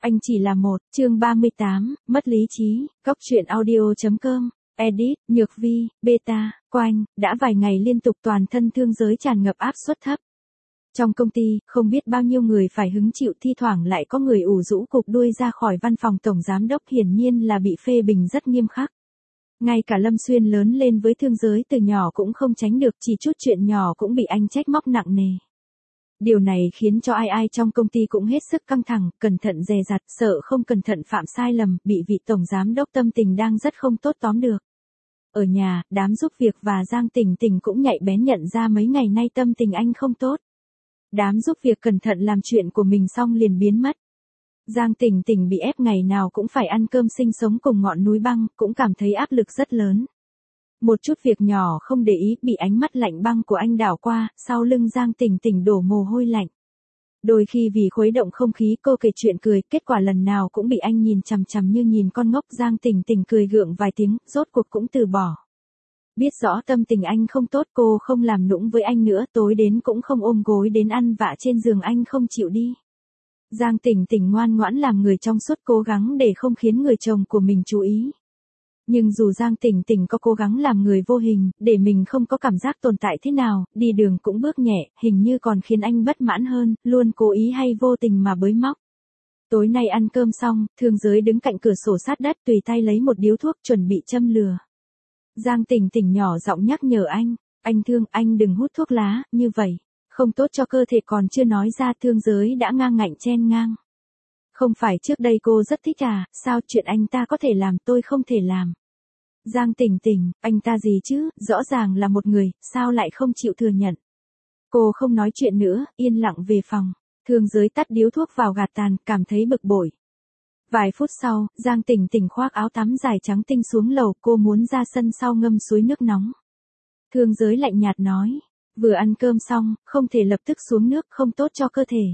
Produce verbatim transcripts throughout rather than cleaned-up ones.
Anh chỉ là một, chương ba mươi tám, mất lý trí, góc truyện audio.com, edit, Nhược Vi, beta, Quanh, đã vài ngày liên tục toàn thân thương giới tràn ngập áp suất thấp. Trong công ty, không biết bao nhiêu người phải hứng chịu, thi thoảng lại có người ủ rũ cụp đuôi ra khỏi văn phòng tổng giám đốc, hiển nhiên là bị phê bình rất nghiêm khắc. Ngay cả Lâm Xuyên lớn lên với thương giới từ nhỏ cũng không tránh được, chỉ chút chuyện nhỏ cũng bị anh trách móc nặng nề. Điều này khiến cho ai ai trong công ty cũng hết sức căng thẳng, cẩn thận dè dặt, sợ không cẩn thận phạm sai lầm, bị vị tổng giám đốc tâm tình đang rất không tốt tóm được. Ở nhà, đám giúp việc và Giang Tỉnh Tỉnh cũng nhạy bén nhận ra mấy ngày nay tâm tình anh không tốt. Đám giúp việc cẩn thận làm chuyện của mình xong liền biến mất. Giang Tỉnh Tỉnh bị ép ngày nào cũng phải ăn cơm sinh sống cùng ngọn núi băng, cũng cảm thấy áp lực rất lớn. Một chút việc nhỏ không để ý, bị ánh mắt lạnh băng của anh đảo qua, sau lưng Giang Tỉnh Tỉnh đổ mồ hôi lạnh. Đôi khi vì khuấy động không khí cô kể chuyện cười, kết quả lần nào cũng bị anh nhìn chằm chằm như nhìn con ngốc. Giang Tỉnh Tỉnh cười gượng vài tiếng, rốt cuộc cũng từ bỏ. Biết rõ tâm tình anh không tốt, cô không làm nũng với anh nữa, tối đến cũng không ôm gối đến ăn vạ trên giường anh không chịu đi. Giang Tỉnh Tỉnh ngoan ngoãn làm người trong suốt, cố gắng để không khiến người chồng của mình chú ý. Nhưng dù Giang Tỉnh Tỉnh có cố gắng làm người vô hình, để mình không có cảm giác tồn tại thế nào, đi đường cũng bước nhẹ, hình như còn khiến anh bất mãn hơn, luôn cố ý hay vô tình mà bới móc. Tối nay ăn cơm xong, Thương Giới đứng cạnh cửa sổ sát đất, tùy tay lấy một điếu thuốc chuẩn bị châm lửa. Giang Tỉnh Tỉnh nhỏ giọng nhắc nhở anh, anh Thương, anh đừng hút thuốc lá, như vậy, không tốt cho cơ thể. Còn chưa nói ra, Thương Giới đã ngang ngạnh chen ngang. Không phải trước đây cô rất thích à, sao chuyện anh ta có thể làm tôi không thể làm. Giang Tỉnh Tỉnh, anh ta gì chứ, rõ ràng là một người, sao lại không chịu thừa nhận. Cô không nói chuyện nữa, yên lặng về phòng. Thương Giới tắt điếu thuốc vào gạt tàn, cảm thấy bực bội. Vài phút sau, Giang Tỉnh Tỉnh khoác áo tắm dài trắng tinh xuống lầu, cô muốn ra sân sau ngâm suối nước nóng. Thương Giới lạnh nhạt nói, vừa ăn cơm xong, không thể lập tức xuống nước, không tốt cho cơ thể.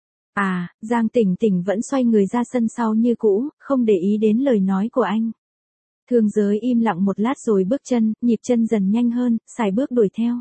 À, Giang Tỉnh Tỉnh vẫn xoay người ra sân sau như cũ, không để ý đến lời nói của anh. Thương Giới im lặng một lát rồi bước chân, nhịp chân dần nhanh hơn, sải bước đuổi theo.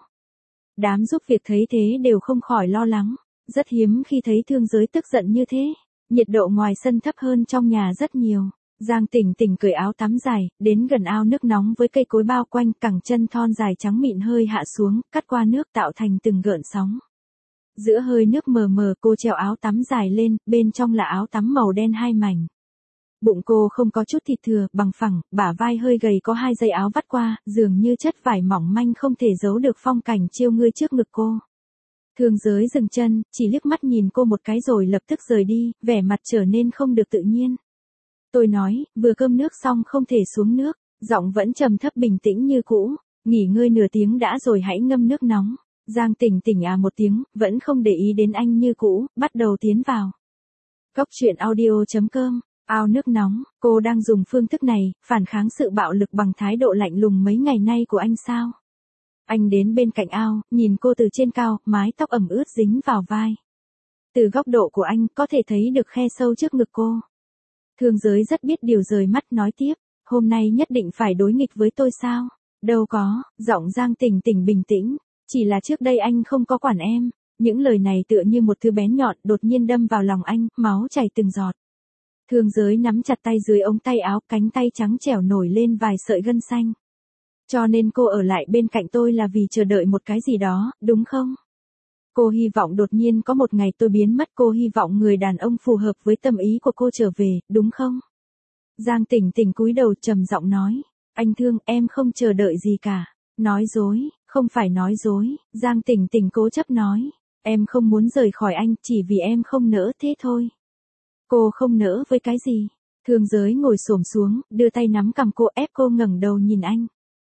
Đám giúp việc thấy thế đều không khỏi lo lắng, rất hiếm khi thấy Thương Giới tức giận như thế. Nhiệt độ ngoài sân thấp hơn trong nhà rất nhiều. Giang Tỉnh Tỉnh cởi áo tắm dài, đến gần ao nước nóng với cây cối bao quanh, cẳng chân thon dài trắng mịn hơi hạ xuống, cắt qua nước tạo thành từng gợn sóng. Giữa hơi nước mờ mờ, cô treo áo tắm dài lên, bên trong là áo tắm màu đen hai mảnh. Bụng cô không có chút thịt thừa, bằng phẳng, bả vai hơi gầy có hai dây áo vắt qua, dường như chất vải mỏng manh không thể giấu được phong cảnh trêu ngươi trước ngực cô. Thương Giới dừng chân, chỉ liếc mắt nhìn cô một cái rồi lập tức rời đi, vẻ mặt trở nên không được tự nhiên. Tôi nói, vừa cơm nước xong không thể xuống nước, giọng vẫn trầm thấp bình tĩnh như cũ, nghỉ ngơi nửa tiếng đã rồi hãy ngâm nước nóng. Giang Tỉnh Tỉnh à một tiếng, vẫn không để ý đến anh như cũ, bắt đầu tiến vào. Góc truyện audio.com, ao nước nóng, cô đang dùng phương thức này, phản kháng sự bạo lực bằng thái độ lạnh lùng mấy ngày nay của anh sao? Anh đến bên cạnh ao, nhìn cô từ trên cao, mái tóc ẩm ướt dính vào vai. Từ góc độ của anh, có thể thấy được khe sâu trước ngực cô. Thương Giới rất biết điều, rời mắt nói tiếp, hôm nay nhất định phải đối nghịch với tôi sao? Đâu có, giọng Giang Tỉnh Tỉnh bình tĩnh, chỉ là trước đây anh không có quản em. Những lời này tựa như một thứ bén nhọn đột nhiên đâm vào lòng anh, máu chảy từng giọt. Thương Giới nắm chặt tay dưới ống tay áo, cánh tay trắng trẻo nổi lên vài sợi gân xanh. Cho nên cô ở lại bên cạnh tôi là vì chờ đợi một cái gì đó, đúng không? Cô hy vọng đột nhiên có một ngày tôi biến mất, cô hy vọng người đàn ông phù hợp với tâm ý của cô trở về, đúng không? Giang Tỉnh Tỉnh cúi đầu trầm giọng nói, anh Thương, em không chờ đợi gì cả. Nói dối, không phải nói dối, Giang Tỉnh Tỉnh cố chấp nói, em không muốn rời khỏi anh, chỉ vì em không nỡ thế thôi. Cô không nỡ với cái gì? Thương Giới ngồi xổm xuống, đưa tay nắm cằm cô, ép cô ngẩng đầu nhìn anh.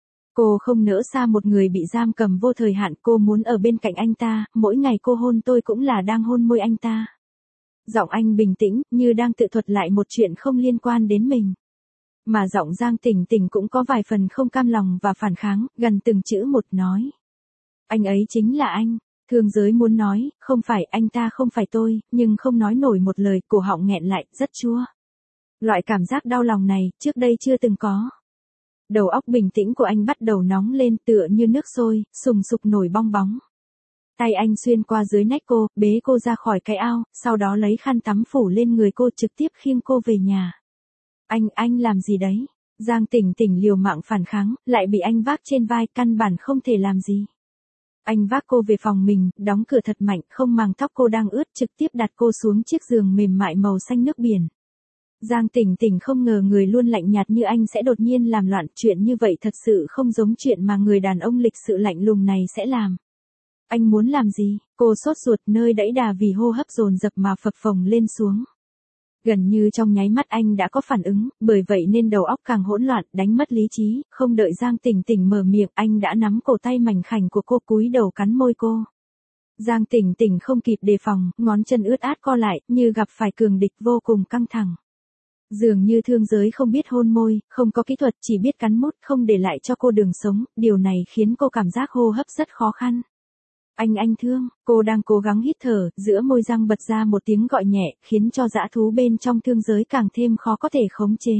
Cô không nỡ xa một người bị giam cầm vô thời hạn, cô muốn ở bên cạnh anh ta, mỗi ngày cô hôn tôi cũng là đang hôn môi anh ta. Giọng anh bình tĩnh, như đang tự thuật lại một chuyện không liên quan đến mình. Mà giọng Giang Tỉnh Tỉnh cũng có vài phần không cam lòng và phản kháng, gần từng chữ một nói. Anh ấy chính là anh. Thương Giới muốn nói, không phải, anh ta không phải tôi, nhưng không nói nổi một lời, cổ họng nghẹn lại, rất chua. Loại cảm giác đau lòng này, trước đây chưa từng có. Đầu óc bình tĩnh của anh bắt đầu nóng lên, tựa như nước sôi, sùng sục nổi bong bóng. Tay anh xuyên qua dưới nách cô, bế cô ra khỏi cái ao, sau đó lấy khăn tắm phủ lên người cô trực tiếp khiêng cô về nhà. Anh, anh làm gì đấy? Giang Tỉnh Tỉnh liều mạng phản kháng, lại bị anh vác trên vai, căn bản không thể làm gì. Anh vác cô về phòng mình, đóng cửa thật mạnh, không màng tóc cô đang ướt, trực tiếp đặt cô xuống chiếc giường mềm mại màu xanh nước biển. Giang Tỉnh Tỉnh không ngờ người luôn lạnh nhạt như anh sẽ đột nhiên làm loạn, chuyện như vậy thật sự không giống chuyện mà người đàn ông lịch sự lạnh lùng này sẽ làm. Anh muốn làm gì? Cô sốt ruột, nơi đẫy đà vì hô hấp dồn dập mà phập phồng lên xuống. Gần như trong nháy mắt anh đã có phản ứng, bởi vậy nên đầu óc càng hỗn loạn, đánh mất lý trí, không đợi Giang Tỉnh Tỉnh mở miệng, anh đã nắm cổ tay mảnh khảnh của cô, cúi đầu cắn môi cô. Giang Tỉnh Tỉnh không kịp đề phòng, ngón chân ướt át co lại, như gặp phải cường địch, vô cùng căng thẳng. Dường như thương giới không biết hôn môi, không có kỹ thuật, chỉ biết cắn mút, không để lại cho cô đường sống, điều này khiến cô cảm giác hô hấp rất khó khăn. Anh anh thương, cô đang cố gắng hít thở, giữa môi răng bật ra một tiếng gọi nhẹ, khiến cho dã thú bên trong thương giới càng thêm khó có thể khống chế.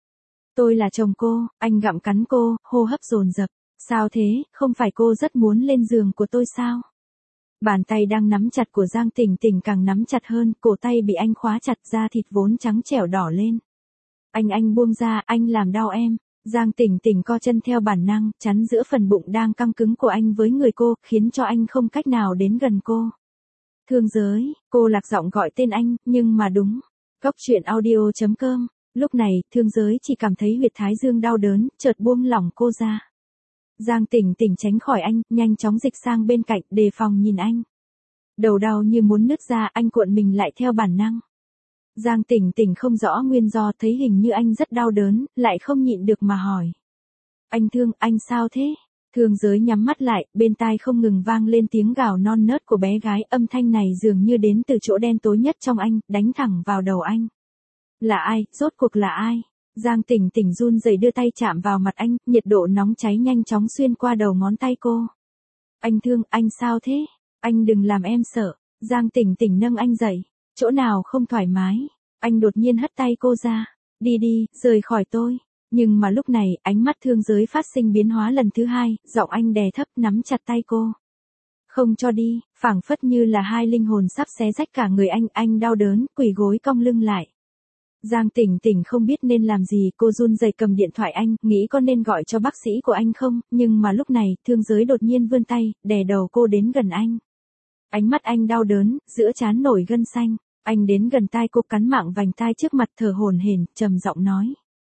Tôi là chồng cô, anh gặm cắn cô, hô hấp dồn dập. Sao thế, không phải cô rất muốn lên giường của tôi sao? Bàn tay đang nắm chặt của Giang Tỉnh Tỉnh càng nắm chặt hơn, cổ tay bị anh khóa chặt, da thịt vốn trắng trẻo đỏ lên. Anh anh buông ra, anh làm đau em. Giang Tỉnh Tỉnh co chân theo bản năng, chắn giữa phần bụng đang căng cứng của anh với người cô, khiến cho anh không cách nào đến gần cô. Thương giới, cô lạc giọng gọi tên anh, nhưng mà đúng. Cốc truyện audio chấm com. Lúc này, thương giới chỉ cảm thấy huyệt thái dương đau đớn, chợt buông lỏng cô ra. Giang Tỉnh Tỉnh tránh khỏi anh, nhanh chóng dịch sang bên cạnh, đề phòng nhìn anh. Đầu đau như muốn nứt ra, anh cuộn mình lại theo bản năng. Giang Tỉnh Tỉnh không rõ nguyên do, thấy hình như anh rất đau đớn, lại không nhịn được mà hỏi. Anh thương, anh sao thế? Thương giới nhắm mắt lại, bên tai không ngừng vang lên tiếng gào non nớt của bé gái, âm thanh này dường như đến từ chỗ đen tối nhất trong anh, đánh thẳng vào đầu anh. Là ai, rốt cuộc là ai? Giang Tỉnh Tỉnh run rẩy đưa tay chạm vào mặt anh, nhiệt độ nóng cháy nhanh chóng xuyên qua đầu ngón tay cô. Anh thương, anh sao thế? Anh đừng làm em sợ. Giang Tỉnh Tỉnh nâng anh dậy. Chỗ nào không thoải mái? Anh đột nhiên hất tay cô ra. Đi đi, rời khỏi tôi. Nhưng mà lúc này, ánh mắt thương giới phát sinh biến hóa lần thứ hai, giọng anh đè thấp nắm chặt tay cô. Không cho đi, phảng phất như là hai linh hồn sắp xé rách cả người anh, anh đau đớn, quỳ gối cong lưng lại. Giang Tỉnh Tỉnh không biết nên làm gì, cô run rẩy cầm điện thoại anh, nghĩ có nên gọi cho bác sĩ của anh không, nhưng mà lúc này, thương giới đột nhiên vươn tay, đè đầu cô đến gần anh. Ánh mắt anh đau đớn, giữa trán nổi gân xanh, anh đến gần tai cô, cắn mạng vành tai trước mặt, thở hổn hển, trầm giọng nói.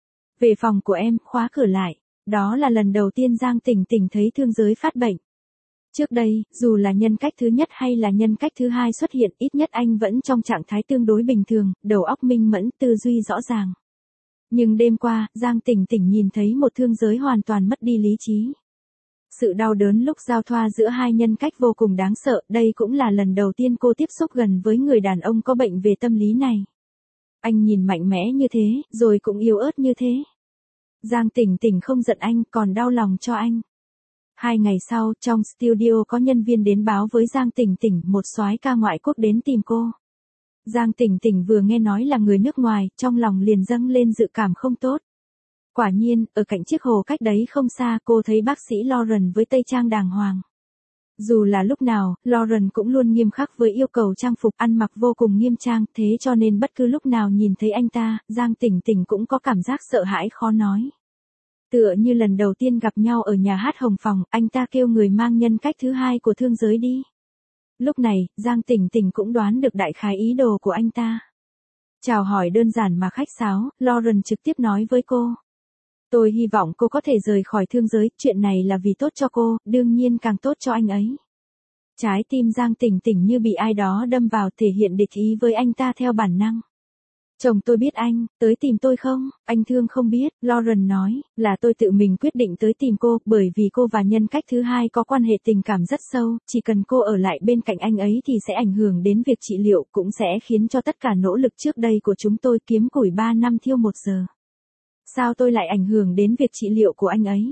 Về phòng của em, khóa cửa lại. Đó là lần đầu tiên Giang Tỉnh Tỉnh thấy thương giới phát bệnh. Trước đây, dù là nhân cách thứ nhất hay là nhân cách thứ hai xuất hiện, ít nhất anh vẫn trong trạng thái tương đối bình thường, đầu óc minh mẫn, tư duy rõ ràng. Nhưng đêm qua, Giang Tỉnh Tỉnh nhìn thấy một thương giới hoàn toàn mất đi lý trí. Sự đau đớn lúc giao thoa giữa hai nhân cách vô cùng đáng sợ, đây cũng là lần đầu tiên cô tiếp xúc gần với người đàn ông có bệnh về tâm lý này. Anh nhìn mạnh mẽ như thế, rồi cũng yếu ớt như thế. Giang Tỉnh Tỉnh không giận anh, còn đau lòng cho anh. Hai ngày sau, trong studio có nhân viên đến báo với Giang Tỉnh Tỉnh, một soái ca ngoại quốc đến tìm cô. Giang Tỉnh Tỉnh vừa nghe nói là người nước ngoài, trong lòng liền dâng lên dự cảm không tốt. Quả nhiên, ở cạnh chiếc hồ cách đấy không xa, cô thấy bác sĩ Lauren với tây trang đàng hoàng. Dù là lúc nào, Lauren cũng luôn nghiêm khắc với yêu cầu trang phục, ăn mặc vô cùng nghiêm trang, thế cho nên bất cứ lúc nào nhìn thấy anh ta, Giang Tỉnh Tỉnh cũng có cảm giác sợ hãi khó nói. Tựa như lần đầu tiên gặp nhau ở nhà hát Hồng Phòng, anh ta kêu người mang nhân cách thứ hai của thương giới đi. Lúc này, Giang Tỉnh Tỉnh cũng đoán được đại khái ý đồ của anh ta. Chào hỏi đơn giản mà khách sáo, Lauren trực tiếp nói với cô. Tôi hy vọng cô có thể rời khỏi thương giới, chuyện này là vì tốt cho cô, đương nhiên càng tốt cho anh ấy. Trái tim Giang Tỉnh Tỉnh như bị ai đó đâm vào, thể hiện địch ý với anh ta theo bản năng. Chồng tôi biết anh, tới tìm tôi không? Anh thương không biết, Lauren nói, là tôi tự mình quyết định tới tìm cô, bởi vì cô và nhân cách thứ hai có quan hệ tình cảm rất sâu, chỉ cần cô ở lại bên cạnh anh ấy thì sẽ ảnh hưởng đến việc trị liệu, cũng sẽ khiến cho tất cả nỗ lực trước đây của chúng tôi kiếm củi ba năm thiêu một giờ. Sao tôi lại ảnh hưởng đến việc trị liệu của anh ấy?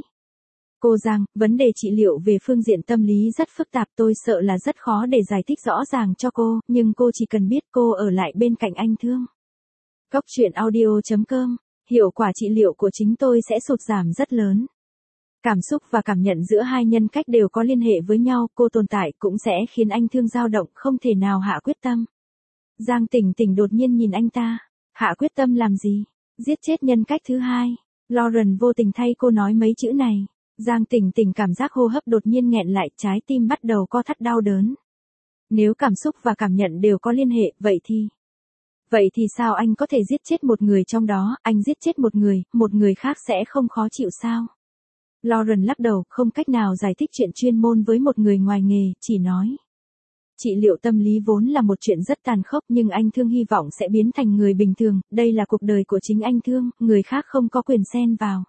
Cô Giang, vấn đề trị liệu về phương diện tâm lý rất phức tạp, tôi sợ là rất khó để giải thích rõ ràng cho cô, nhưng cô chỉ cần biết cô ở lại bên cạnh anh thương. Cốc truyện audio chấm com, hiệu quả trị liệu của chính tôi sẽ sụt giảm rất lớn. Cảm xúc và cảm nhận giữa hai nhân cách đều có liên hệ với nhau, cô tồn tại cũng sẽ khiến anh Thương dao động, không thể nào hạ quyết tâm. Giang Tỉnh Tỉnh đột nhiên nhìn anh ta. Hạ quyết tâm làm gì? Giết chết nhân cách thứ hai. Lauren vô tình thay cô nói mấy chữ này. Giang Tỉnh Tỉnh cảm giác hô hấp đột nhiên nghẹn lại, trái tim bắt đầu co thắt đau đớn. Nếu cảm xúc và cảm nhận đều có liên hệ, vậy thì... Vậy thì sao anh có thể giết chết một người trong đó, anh giết chết một người, một người khác sẽ không khó chịu sao? Lauren lắc đầu, không cách nào giải thích chuyện chuyên môn với một người ngoài nghề, chỉ nói. Trị liệu tâm lý vốn là một chuyện rất tàn khốc, nhưng anh Thương hy vọng sẽ biến thành người bình thường, đây là cuộc đời của chính anh Thương, người khác không có quyền xen vào.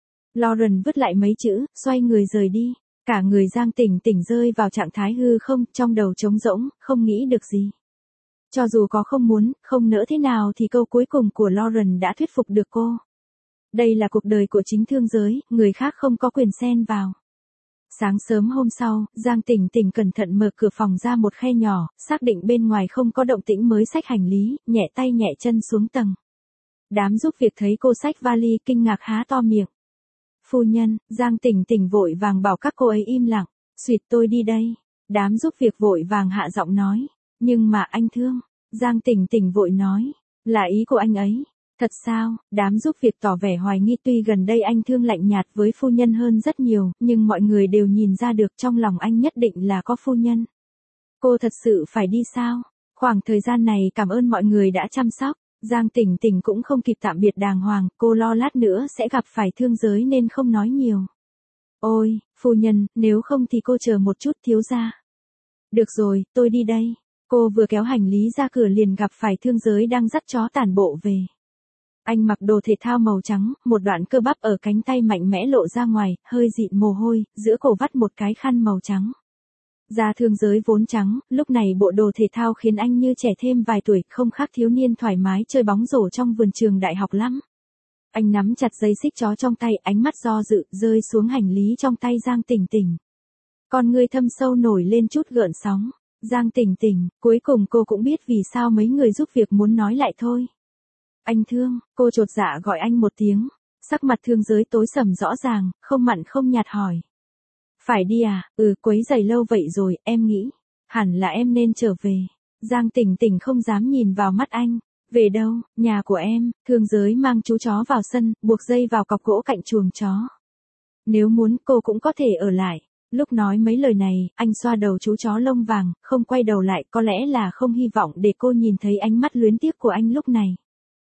Lauren vứt lại mấy chữ, xoay người rời đi. Cả người Giang Tỉnh Tỉnh rơi vào trạng thái hư không, trong đầu trống rỗng, không nghĩ được gì. Cho dù có không muốn, không nỡ thế nào thì câu cuối cùng của Lauren đã thuyết phục được cô. Đây là cuộc đời của chính thương giới, người khác không có quyền xen vào. Sáng sớm hôm sau, Giang Tỉnh Tỉnh cẩn thận mở cửa phòng ra một khe nhỏ, xác định bên ngoài không có động tĩnh mới xách hành lý, nhẹ tay nhẹ chân xuống tầng. Đám giúp việc thấy cô xách vali, kinh ngạc há to miệng. Phu nhân, Giang Tỉnh Tỉnh vội vàng bảo các cô ấy im lặng. Xuyệt, tôi đi đây. Đám giúp việc vội vàng hạ giọng nói. Nhưng mà anh Thương. Giang Tỉnh Tỉnh vội nói. Là ý của anh ấy. Thật sao? Đám giúp việc tỏ vẻ hoài nghi, tuy gần đây anh Thương lạnh nhạt với phu nhân hơn rất nhiều, nhưng mọi người đều nhìn ra được trong lòng anh nhất định là có phu nhân. Cô thật sự phải đi sao? Khoảng thời gian này cảm ơn mọi người đã chăm sóc. Giang Tỉnh Tỉnh cũng không kịp tạm biệt đàng hoàng, cô lo lát nữa sẽ gặp phải thương giới nên không nói nhiều. Ôi, phu nhân, nếu không thì cô chờ một chút, thiếu gia. Được rồi, tôi đi đây. Cô vừa kéo hành lý ra cửa liền gặp phải thương giới đang dắt chó tản bộ về. Anh mặc đồ thể thao màu trắng, một đoạn cơ bắp ở cánh tay mạnh mẽ lộ ra ngoài, hơi dịn mồ hôi, giữa cổ vắt một cái khăn màu trắng. Da thương giới vốn trắng, lúc này bộ đồ thể thao khiến anh như trẻ thêm vài tuổi, không khác thiếu niên thoải mái chơi bóng rổ trong vườn trường đại học lắm. Anh nắm chặt dây xích chó trong tay, ánh mắt do dự, rơi xuống hành lý trong tay Giang Tỉnh Tỉnh. Con ngươi thâm sâu nổi lên chút gợn sóng. Giang Tỉnh Tỉnh, cuối cùng cô cũng biết vì sao mấy người giúp việc muốn nói lại thôi. Anh Thương, cô chột dạ gọi anh một tiếng. Sắc mặt thương giới tối sầm rõ ràng, không mặn không nhạt hỏi. Phải đi à? Ừ, quấy giày lâu vậy rồi, em nghĩ. Hẳn là em nên trở về. Giang Tỉnh Tỉnh không dám nhìn vào mắt anh. Về đâu? Nhà của em. Thương giới mang chú chó vào sân, buộc dây vào cọc gỗ cạnh chuồng chó. Nếu muốn cô cũng có thể ở lại. Lúc nói mấy lời này, anh xoa đầu chú chó lông vàng, không quay đầu lại, có lẽ là không hy vọng để cô nhìn thấy ánh mắt luyến tiếc của anh lúc này.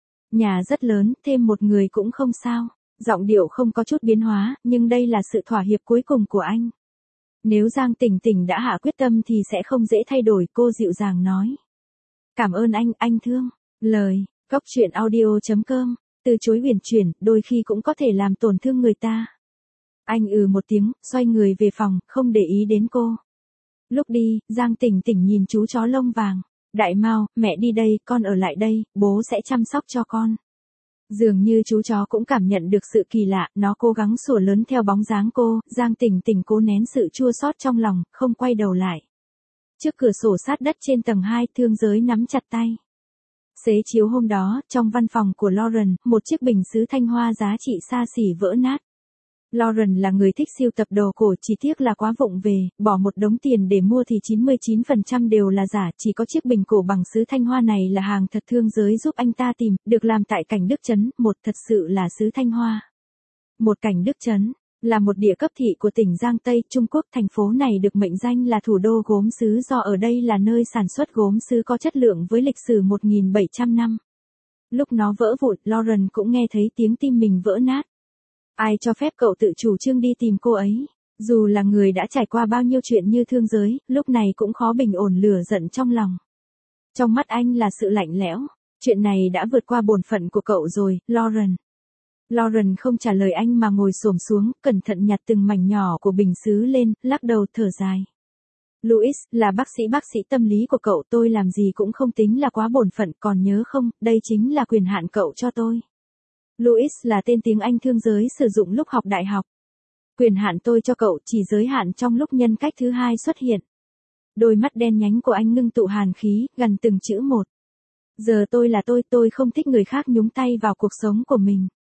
Nhà rất lớn, thêm một người cũng không sao. Giọng điệu không có chút biến hóa, nhưng đây là sự thỏa hiệp cuối cùng của anh. Nếu Giang Tỉnh Tỉnh đã hạ quyết tâm thì sẽ không dễ thay đổi, cô dịu dàng nói. Cảm ơn anh, anh Thương. Lời, góc truyện audio chấm com, từ chối huyền chuyển, đôi khi cũng có thể làm tổn thương người ta. Anh ừ một tiếng, xoay người về phòng, không để ý đến cô. Lúc đi, Giang Tỉnh Tỉnh nhìn chú chó lông vàng. Đại Mao, mẹ đi đây, con ở lại đây, bố sẽ chăm sóc cho con. Dường như chú chó cũng cảm nhận được sự kỳ lạ, nó cố gắng sủa lớn theo bóng dáng cô, Giang Tỉnh Tỉnh cố nén sự chua xót trong lòng, không quay đầu lại. Trước cửa sổ sát đất trên tầng hai, thương giới nắm chặt tay. Xế chiếu hôm đó, trong văn phòng của Lauren, một chiếc bình sứ thanh hoa giá trị xa xỉ vỡ nát. Lauren là người thích sưu tập đồ cổ, chỉ tiếc là quá vụng về, bỏ một đống tiền để mua thì chín mươi chín phần trăm đều là giả, chỉ có chiếc bình cổ bằng sứ thanh hoa này là hàng thật. Thương giới giúp anh ta tìm, được làm tại Cảnh Đức Trấn, một thật sự là sứ thanh hoa. Một Cảnh Đức Trấn, là một địa cấp thị của tỉnh Giang Tây, Trung Quốc, thành phố này được mệnh danh là thủ đô gốm sứ do ở đây là nơi sản xuất gốm sứ có chất lượng với lịch sử một nghìn bảy trăm năm. Lúc nó vỡ vụn, Lauren cũng nghe thấy tiếng tim mình vỡ nát. Ai cho phép cậu tự chủ trương đi tìm cô ấy? Dù là người đã trải qua bao nhiêu chuyện như thương giới, lúc này cũng khó bình ổn lửa giận trong lòng. Trong mắt anh là sự lạnh lẽo. Chuyện này đã vượt qua bổn phận của cậu rồi, Lauren. Lauren không trả lời anh mà ngồi xổm xuống, cẩn thận nhặt từng mảnh nhỏ của bình sứ lên, lắc đầu thở dài. Louis, là bác sĩ bác sĩ tâm lý của cậu, tôi làm gì cũng không tính là quá bổn phận, còn nhớ không, đây chính là quyền hạn cậu cho tôi. Louis là tên tiếng Anh thương giới sử dụng lúc học đại học. Quyền hạn tôi cho cậu chỉ giới hạn trong lúc nhân cách thứ hai xuất hiện. Đôi mắt đen nhánh của anh ngưng tụ hàn khí, gần từng chữ một. Giờ tôi là tôi, tôi không thích người khác nhúng tay vào cuộc sống của mình.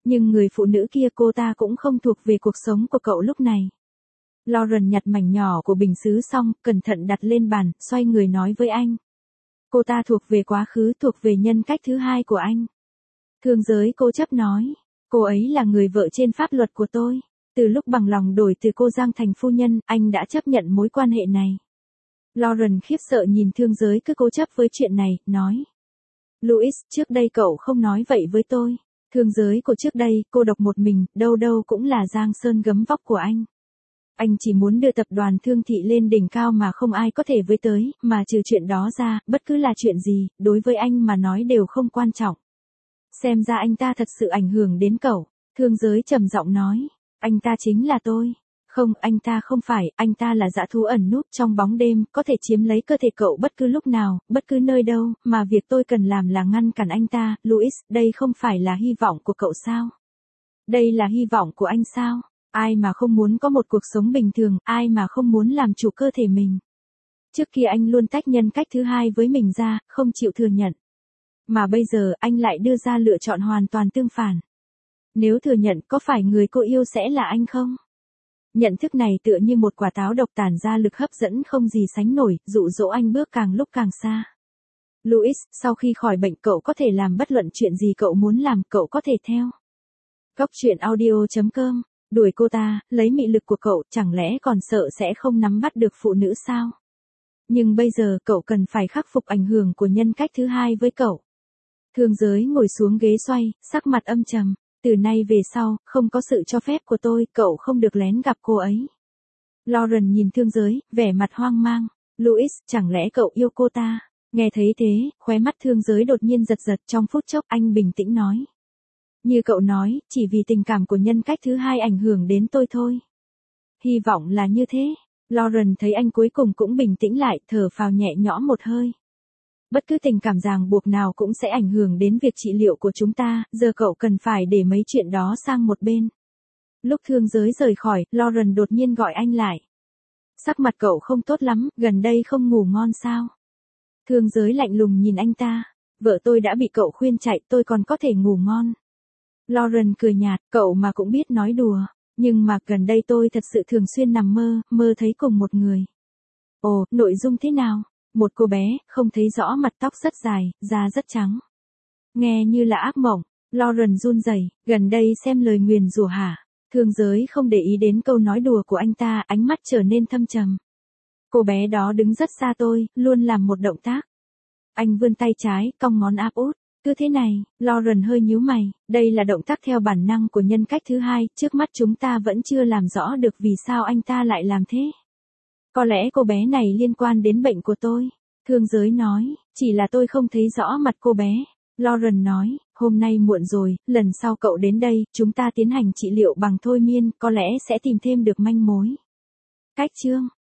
Nhưng người phụ nữ kia cô ta cũng không thuộc về cuộc sống của cậu lúc này. Lauren nhặt mảnh nhỏ của bình sứ xong, cẩn thận đặt lên bàn, xoay người nói với anh. Cô ta thuộc về quá khứ, thuộc về nhân cách thứ hai của anh. Thương giới cố chấp nói. Cô ấy là người vợ trên pháp luật của tôi. Từ lúc bằng lòng đổi từ cô Giang thành phu nhân, anh đã chấp nhận mối quan hệ này. Lauren khiếp sợ nhìn thương giới cứ cố chấp với chuyện này, nói. Louis, trước đây cậu không nói vậy với tôi. Thương giới của trước đây, cô độc một mình, đâu đâu cũng là giang sơn gấm vóc của anh. Anh chỉ muốn đưa tập đoàn Thương Thị lên đỉnh cao mà không ai có thể với tới, mà trừ chuyện đó ra, bất cứ là chuyện gì, đối với anh mà nói đều không quan trọng. Xem ra anh ta thật sự ảnh hưởng đến cậu. Thương giới trầm giọng nói. Anh ta chính là tôi. Không, anh ta không phải, anh ta là dã thú ẩn núp trong bóng đêm, có thể chiếm lấy cơ thể cậu bất cứ lúc nào, bất cứ nơi đâu, mà việc tôi cần làm là ngăn cản anh ta. Louis, đây không phải là hy vọng của cậu sao? Đây là hy vọng của anh sao? Ai mà không muốn có một cuộc sống bình thường, ai mà không muốn làm chủ cơ thể mình. Trước kia anh luôn tách nhân cách thứ hai với mình ra, không chịu thừa nhận. Mà bây giờ anh lại đưa ra lựa chọn hoàn toàn tương phản. Nếu thừa nhận có phải người cô yêu sẽ là anh không? Nhận thức này tựa như một quả táo độc tản ra lực hấp dẫn không gì sánh nổi, dụ dỗ anh bước càng lúc càng xa. Louis, sau khi khỏi bệnh cậu có thể làm bất luận chuyện gì cậu muốn làm, cậu có thể theo. Góc truyện audio chấm com, đuổi cô ta, lấy mị lực của cậu, chẳng lẽ còn sợ sẽ không nắm bắt được phụ nữ sao? Nhưng bây giờ cậu cần phải khắc phục ảnh hưởng của nhân cách thứ hai với cậu. Thương giới ngồi xuống ghế xoay, sắc mặt âm trầm. Từ nay về sau, không có sự cho phép của tôi, cậu không được lén gặp cô ấy. Lauren nhìn thương giới, vẻ mặt hoang mang. Louis, chẳng lẽ cậu yêu cô ta? Nghe thấy thế, khóe mắt thương giới đột nhiên giật giật, trong phút chốc anh bình tĩnh nói. Như cậu nói, chỉ vì tình cảm của nhân cách thứ hai ảnh hưởng đến tôi thôi. Hy vọng là như thế. Lauren thấy anh cuối cùng cũng bình tĩnh lại, thở phào nhẹ nhõm một hơi. Bất cứ tình cảm ràng buộc nào cũng sẽ ảnh hưởng đến việc trị liệu của chúng ta, giờ cậu cần phải để mấy chuyện đó sang một bên. Lúc thương giới rời khỏi, Lauren đột nhiên gọi anh lại. Sắc mặt cậu không tốt lắm, gần đây không ngủ ngon sao? Thương giới lạnh lùng nhìn anh ta. Vợ tôi đã bị cậu khuyên chạy, tôi còn có thể ngủ ngon. Lauren cười nhạt, cậu mà cũng biết nói đùa. Nhưng mà gần đây tôi thật sự thường xuyên nằm mơ, mơ thấy cùng một người. Ồ, nội dung thế nào? Một cô bé, không thấy rõ mặt, tóc rất dài, da rất trắng. Nghe như là ác mộng. Lauren run rẩy, gần đây xem lời nguyền rủa hả? Thương giới không để ý đến câu nói đùa của anh ta, ánh mắt trở nên thâm trầm. Cô bé đó đứng rất xa tôi, luôn làm một động tác. Anh vươn tay trái, cong ngón áp út. Cứ thế này, Lauren hơi nhíu mày, đây là động tác theo bản năng của nhân cách thứ hai, trước mắt chúng ta vẫn chưa làm rõ được vì sao anh ta lại làm thế. Có lẽ cô bé này liên quan đến bệnh của tôi. Thương giới nói, chỉ là tôi không thấy rõ mặt cô bé. Lauren nói, hôm nay muộn rồi, lần sau cậu đến đây, chúng ta tiến hành trị liệu bằng thôi miên, có lẽ sẽ tìm thêm được manh mối. Cách chương